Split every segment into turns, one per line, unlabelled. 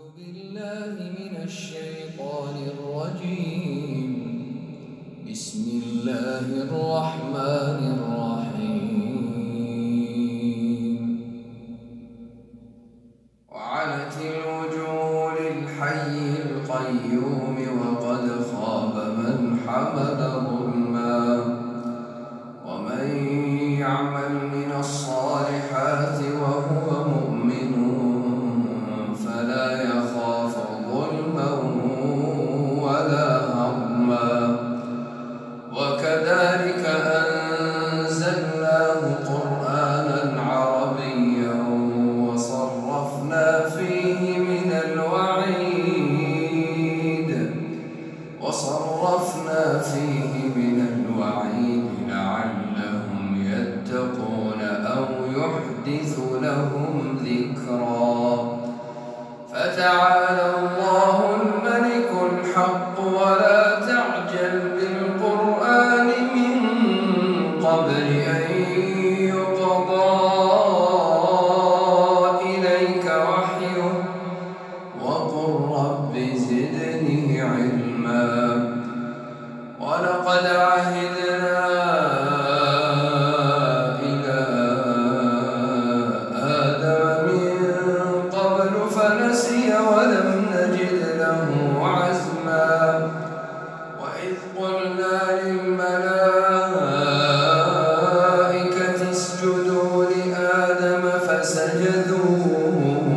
بالله من الشيطان الرجيم. بسم الله الرحمن الرحيم. وعنت الوجوه للحي القيوم وقد خاب من حمل ظلما ومن يعمل من الصالحات وهو مؤمن فلا يخاف ظلما ولا هضما. وكذلك أنزلناه قرآنا عربيا وصرفنا فيه من الوعيد لعلهم يتقون أو يحدث لهم ذكرا. فتعالى الله الملك الحق ولا تعجل بالقرآن من قبل أن يقضى إليك وحيه وقل رب زدني علما. ولقد عهدنا إلى آدم من قبل فنسي ولم نجد له عزما. وإذ قلنا للملائكة اسجدوا لآدم فسجدوا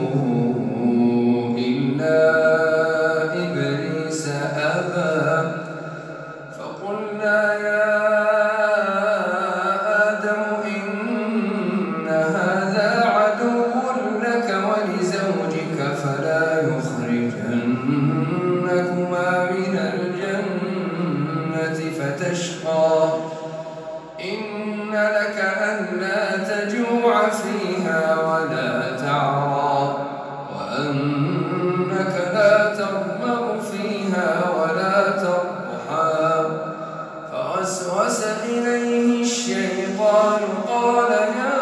إلا إبليس أبى. فقلنا يا آدم إن هذا عدو لك ولزوجك فلا يخرجنكما من الجنة فتشقى. إن لك ألا تجوع فيها ولا تعرى وأنك لا تظمأ فيها ولا تضحى. فوسوس إليه الشيطان قال يا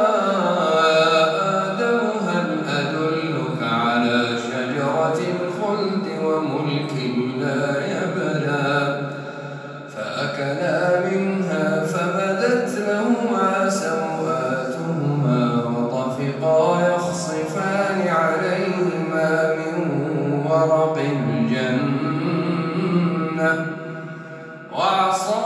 آدم هل أدلك على شجرة الخلد وملك لا يبلى. فأكلا منها فبدت لهما سوآتهما وطفقا يخصفان عليهما من ورق الجنة. وعصى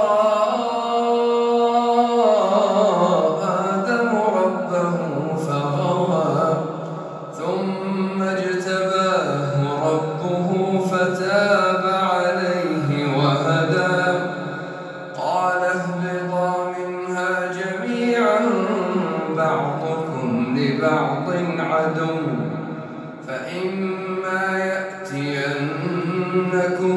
آدم ربه فغوى ثم اجتباه ربه فتاب عليه وهدى. قال اهبطا منها جميعا بعضكم لبعض عدو فإما يأتينكم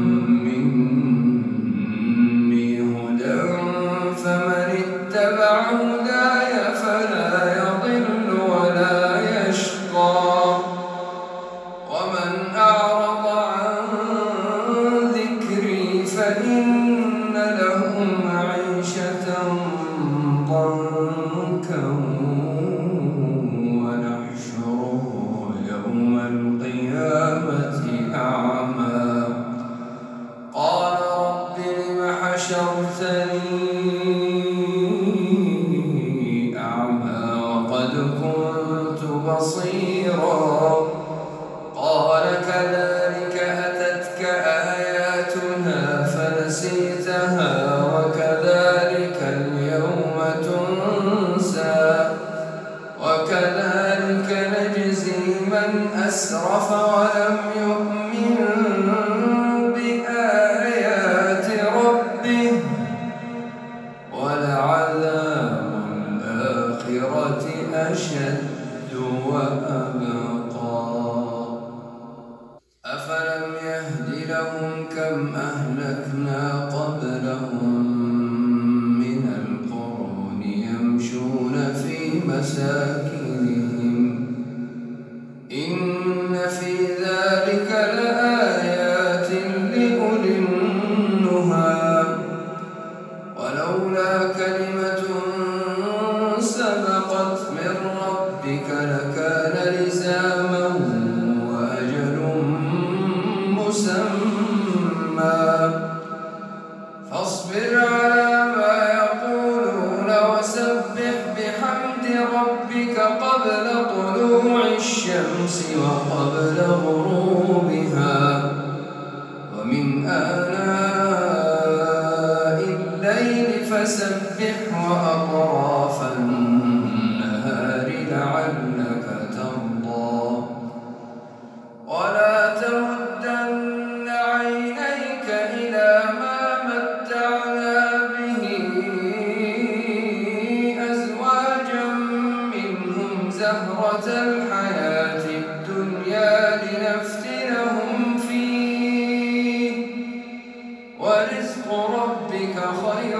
مني هدى فمن اتبع هداي فلا يضل ولا يشقى. ومن أعرض عن ذكري فإن له معيشة ضنكا ونحشره يوم القيامة أعمى. قال رب لم حشرتني أعمى وقد كنت بصيرا. قال كذلك أتتك آياتنا فنسيتها وكذلك اليوم تنسى. وكذلك نجزي من أسرف ولم يؤمن بآيات ربه ولعذاب الآخرة أشد وأبقى. أفلم يهد لهم كم أهلكنا قبلهم من القرون يمشون في مساكنهم إن في ذلك لآيات لأولي النهى. ولولا كلمة سبقت من ربك لكان لزاما الشمس وقبل غروبها ومن آناء الليل فسبح وأطراف النهار لعلك ترضى ولا تمدن عينيك إلى ما متعنا به أزواجا منهم زهرة الحياة الدنيا لنفتنهم فيه ورزق ربك خير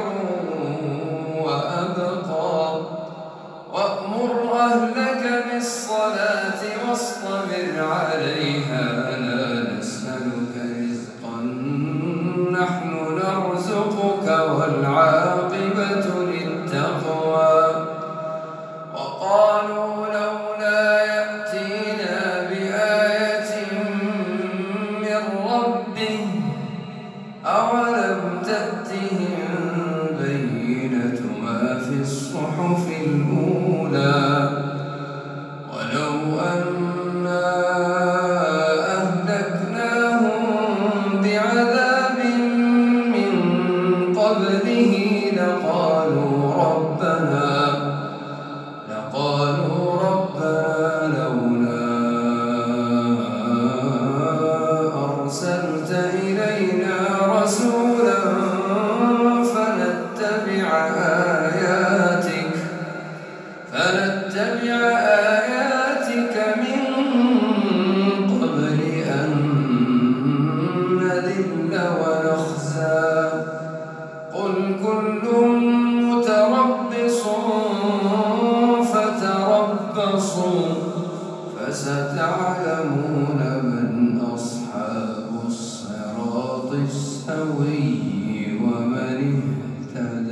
وأبقى وأمر أهلك بالصلاة واصطبر عليها لا نسألك رزقا نحن نرزقك والعاقبة للتقوى وقالوا لولا يأتينا بآية من ربه أولم تأتهم بينة ما في الصحف الأولى ولو أنا أهلكناهم بعذاب من قبله لقالوا ربنا لولا أرسلت إلينا رسولا فنتبع آياتك من قبل أن نذل ونخزى قل كل متربص فتربصوا فستعلمون من أصحاب الصراط السوي ومن اهتدى.